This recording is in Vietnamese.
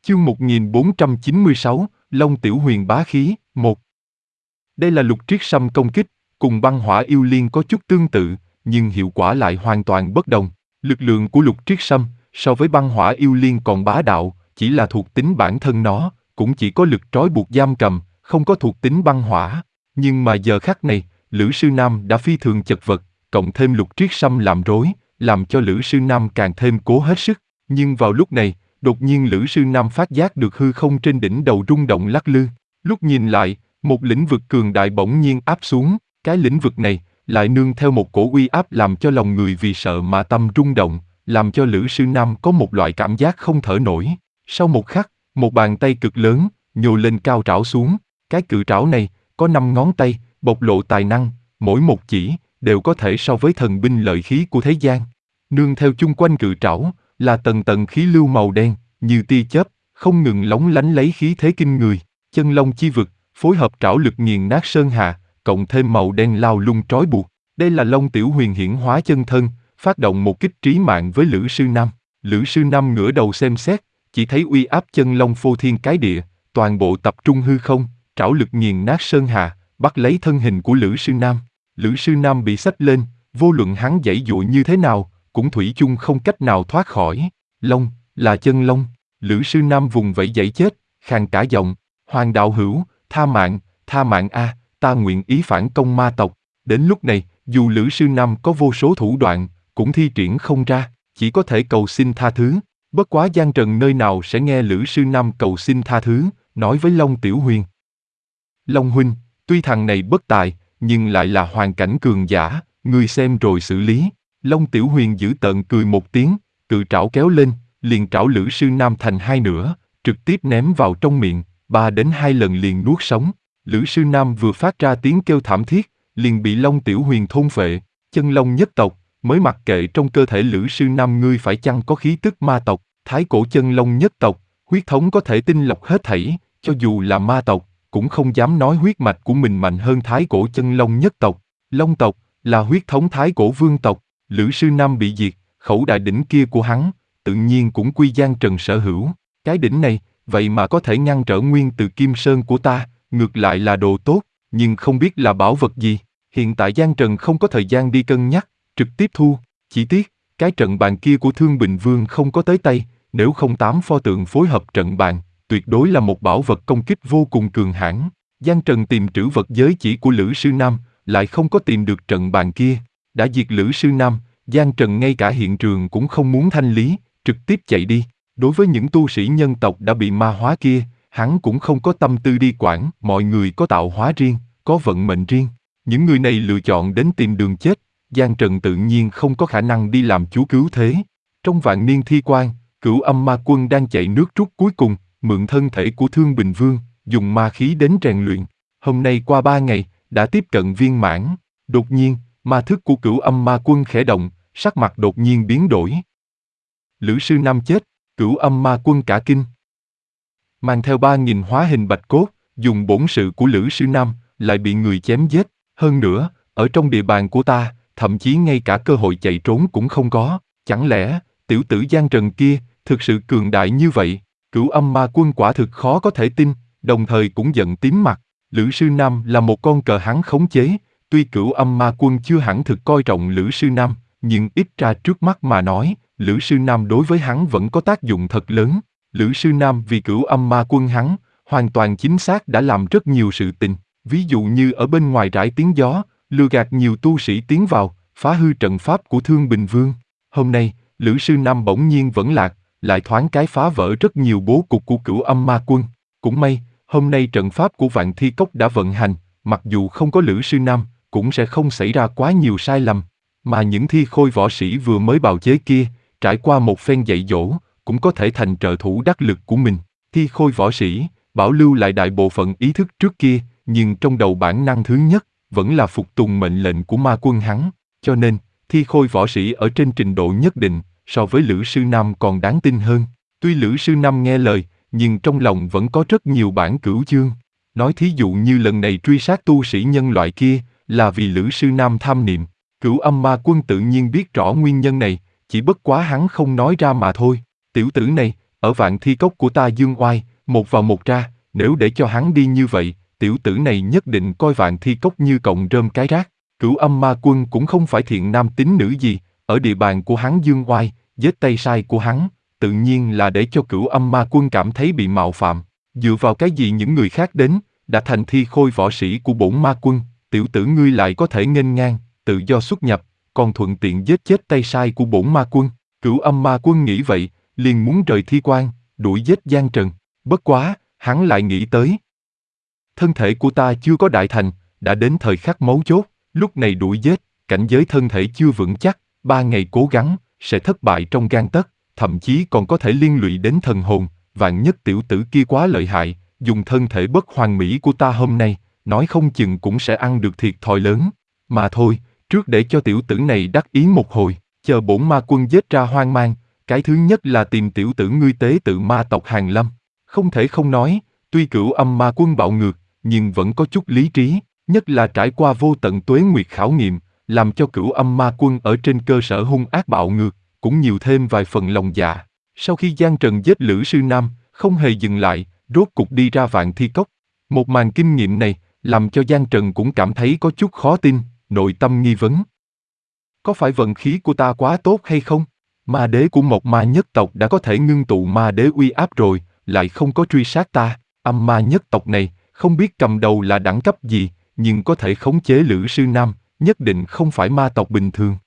Chương 1496, Long Tiểu Huyền bá khí, 1. Đây là lục triết sâm công kích, cùng băng hỏa yêu liên có chút tương tự, nhưng hiệu quả lại hoàn toàn bất đồng. Lực lượng của lục triết sâm, so với băng hỏa yêu liên còn bá đạo, chỉ là thuộc tính bản thân nó, cũng chỉ có lực trói buộc giam cầm, không có thuộc tính băng hỏa. Nhưng mà giờ khắc này, Lữ Sư Nam đã phi thường chật vật, cộng thêm lục triết sâm làm rối, làm cho Lữ Sư Nam càng thêm cố hết sức. Nhưng vào lúc này, đột nhiên Lữ Sư Nam phát giác được hư không trên đỉnh đầu rung động lắc lư. Lúc nhìn lại, một lĩnh vực cường đại bỗng nhiên áp xuống, cái lĩnh vực này lại nương theo một cổ uy áp làm cho lòng người vì sợ mà tâm rung động, làm cho Lữ Sư Nam có một loại cảm giác không thở nổi. Sau một khắc, một bàn tay cực lớn nhô lên cao trảo xuống, cái cự trảo này có 5 ngón tay, bộc lộ tài năng, mỗi một chỉ đều có thể so với thần binh lợi khí của thế gian. Nương theo chung quanh cự trảo là tầng tầng khí lưu màu đen, như tia chớp, không ngừng lóng lánh lấy khí thế kinh người. Chân long chi vực, phối hợp trảo lực nghiền nát sơn hà, cộng thêm màu đen lao lung trói buộc. Đây là Long Tiểu Huyền hiển hóa chân thân, phát động một kích trí mạng với Lữ Sư Nam. Lữ Sư Nam ngửa đầu xem xét, chỉ thấy uy áp chân long phô thiên cái địa, toàn bộ tập trung hư không, trảo lực nghiền nát sơn hà, bắt lấy thân hình của Lữ Sư Nam. Lữ Sư Nam bị xách lên, vô luận hắn giãy giụa như thế nào, cũng thủy chung không cách nào thoát khỏi. Long, là chân long. Lữ Sư Nam vùng vẫy giãy chết, khàn cả giọng, Hoàng đạo hữu, tha mạng a, ta nguyện ý phản công ma tộc. Đến lúc này, dù Lữ Sư Nam có vô số thủ đoạn, cũng thi triển không ra, chỉ có thể cầu xin tha thứ. Bất quá Giang Trần nơi nào sẽ nghe Lữ Sư Nam cầu xin tha thứ, nói với Long Tiểu Huyền. Long huynh, tuy thằng này bất tài, nhưng lại là hoàn cảnh cường giả, ngươi xem rồi xử lý. Long Tiểu Huyền giữ tợn cười một tiếng, cự trảo kéo lên, liền trảo Lữ Sư Nam thành hai nửa, trực tiếp ném vào trong miệng, 3 đến 2 lần liền nuốt sống. Lữ Sư Nam vừa phát ra tiếng kêu thảm thiết, liền bị Long Tiểu Huyền thôn phệ. Chân long nhất tộc, mới mặc kệ trong cơ thể Lữ Sư Nam ngươi phải chăng có khí tức ma tộc. Thái cổ chân long nhất tộc, huyết thống có thể tinh lọc hết thảy, cho dù là ma tộc, cũng không dám nói huyết mạch của mình mạnh hơn thái cổ chân long nhất tộc. Long tộc là huyết thống thái cổ vương tộc. Lữ Sư Nam bị diệt, khẩu đại đỉnh kia của hắn, tự nhiên cũng quy Giang Trần sở hữu. Cái đỉnh này, vậy mà có thể ngăn trở nguyên từ Kim Sơn của ta, ngược lại là đồ tốt, nhưng không biết là bảo vật gì. Hiện tại Giang Trần không có thời gian đi cân nhắc, trực tiếp thu. Chỉ tiếc, cái trận bàn kia của Thương Bình Vương không có tới tay, nếu không 8 pho tượng phối hợp trận bàn, tuyệt đối là một bảo vật công kích vô cùng cường hãn. Giang Trần tìm trữ vật giới chỉ của Lữ Sư Nam, lại không có tìm được trận bàn kia. Đã diệt Lữ Sư Nam, Giang Trần ngay cả hiện trường cũng không muốn thanh lý, trực tiếp chạy đi. Đối với những tu sĩ nhân tộc đã bị ma hóa kia, hắn cũng không có tâm tư đi quản. Mọi người có tạo hóa riêng, có vận mệnh riêng. Những người này lựa chọn đến tìm đường chết, Giang Trần tự nhiên không có khả năng đi làm chúa cứu thế. Trong vạn niên thi quan, Cửu Âm Ma Quân đang chạy nước rút cuối cùng, mượn thân thể của Thương Bình Vương, dùng ma khí đến rèn luyện. Hôm nay qua 3 ngày, đã tiếp cận viên mãn. Đột nhiên, ma thức của Cửu Âm Ma Quân khẽ động, sắc mặt đột nhiên biến đổi. Lữ Sư Nam chết, Cửu Âm Ma Quân cả kinh. Mang theo 3.000 hóa hình bạch cốt, dùng bổn sự của Lữ Sư Nam, lại bị người chém giết. Hơn nữa, ở trong địa bàn của ta, thậm chí ngay cả cơ hội chạy trốn cũng không có. Chẳng lẽ, tiểu tử Giang Trần kia, thực sự cường đại như vậy? Cửu Âm Ma Quân quả thực khó có thể tin, đồng thời cũng giận tím mặt. Lữ Sư Nam là một con cờ hắn khống chế, tuy Cửu Âm Ma Quân chưa hẳn thực coi trọng Lữ Sư Nam, nhưng ít ra trước mắt mà nói, Lữ Sư Nam đối với hắn vẫn có tác dụng thật lớn. Lữ Sư Nam vì Cửu Âm Ma Quân hắn, hoàn toàn chính xác đã làm rất nhiều sự tình, ví dụ như ở bên ngoài rải tiếng gió, lừa gạt nhiều tu sĩ tiến vào, phá hư trận pháp của Thương Bình Vương. Hôm nay, Lữ Sư Nam bỗng nhiên vẫn lạc, lại thoáng cái phá vỡ rất nhiều bố cục của Cửu Âm Ma Quân. Cũng may, hôm nay trận pháp của Vạn Thi Cốc đã vận hành, mặc dù không có Lữ Sư Nam, cũng sẽ không xảy ra quá nhiều sai lầm. Mà những thi khôi võ sĩ vừa mới bào chế kia, trải qua một phen dạy dỗ, cũng có thể thành trợ thủ đắc lực của mình. Thi khôi võ sĩ, bảo lưu lại đại bộ phận ý thức trước kia, nhưng trong đầu bản năng thứ nhất, vẫn là phục tùng mệnh lệnh của ma quân hắn. Cho nên, thi khôi võ sĩ ở trên trình độ nhất định, so với Lữ Sư Nam còn đáng tin hơn. Tuy Lữ Sư Nam nghe lời, nhưng trong lòng vẫn có rất nhiều bản cửu chương. Nói thí dụ như lần này truy sát tu sĩ nhân loại kia, là vì Lữ Sư Nam tham niệm. Cửu Âm Ma Quân tự nhiên biết rõ nguyên nhân này, chỉ bất quá hắn không nói ra mà thôi. Tiểu tử này, ở Vạn Thi Cốc của ta dương oai, một vào một ra, nếu để cho hắn đi như vậy, tiểu tử này nhất định coi Vạn Thi Cốc như cọng rơm cái rác. Cửu Âm Ma Quân cũng không phải thiện nam tín nữ gì, ở địa bàn của hắn dương oai, giết tay sai của hắn, tự nhiên là để cho Cửu Âm Ma Quân cảm thấy bị mạo phạm. Dựa vào cái gì những người khác đến, đã thành thi khôi võ sĩ của bổn ma quân, tiểu tử ngươi lại có thể nghênh ngang, tự do xuất nhập, còn thuận tiện giết chết tay sai của bổn ma quân. Cửu Âm Ma Quân nghĩ vậy, liền muốn rời thi quan, đuổi giết Giang Trần. Bất quá, hắn lại nghĩ tới. Thân thể của ta chưa có đại thành, đã đến thời khắc mấu chốt, lúc này đuổi giết, cảnh giới thân thể chưa vững chắc, 3 ngày cố gắng, sẽ thất bại trong gang tấc, thậm chí còn có thể liên lụy đến thần hồn, vạn nhất tiểu tử kia quá lợi hại, dùng thân thể bất hoàn mỹ của ta hôm nay, nói không chừng cũng sẽ ăn được thiệt thòi lớn. Mà thôi, trước để cho tiểu tử này đắc ý một hồi, chờ bổn ma quân giết ra hoang mang, cái thứ nhất là tìm tiểu tử ngươi tế tự ma tộc Hàn Lâm. Không thể không nói, tuy Cửu Âm Ma Quân bạo ngược, nhưng vẫn có chút lý trí, nhất là trải qua vô tận tuế nguyệt khảo nghiệm, làm cho Cửu Âm Ma Quân ở trên cơ sở hung ác bạo ngược, cũng nhiều thêm vài phần lòng dạ. Sau khi Giang Trần giết Lữ Sư Nam, không hề dừng lại, rốt cục đi ra Vạn Thi Cốc. Một màn kinh nghiệm này, làm cho Giang Trần cũng cảm thấy có chút khó tin, nội tâm nghi vấn. Có phải vận khí của ta quá tốt hay không? Ma đế của một ma nhất tộc đã có thể ngưng tụ ma đế uy áp rồi, lại không có truy sát ta. Âm ma nhất tộc này, không biết cầm đầu là đẳng cấp gì, nhưng có thể khống chế Lữ Sư Nam, nhất định không phải ma tộc bình thường.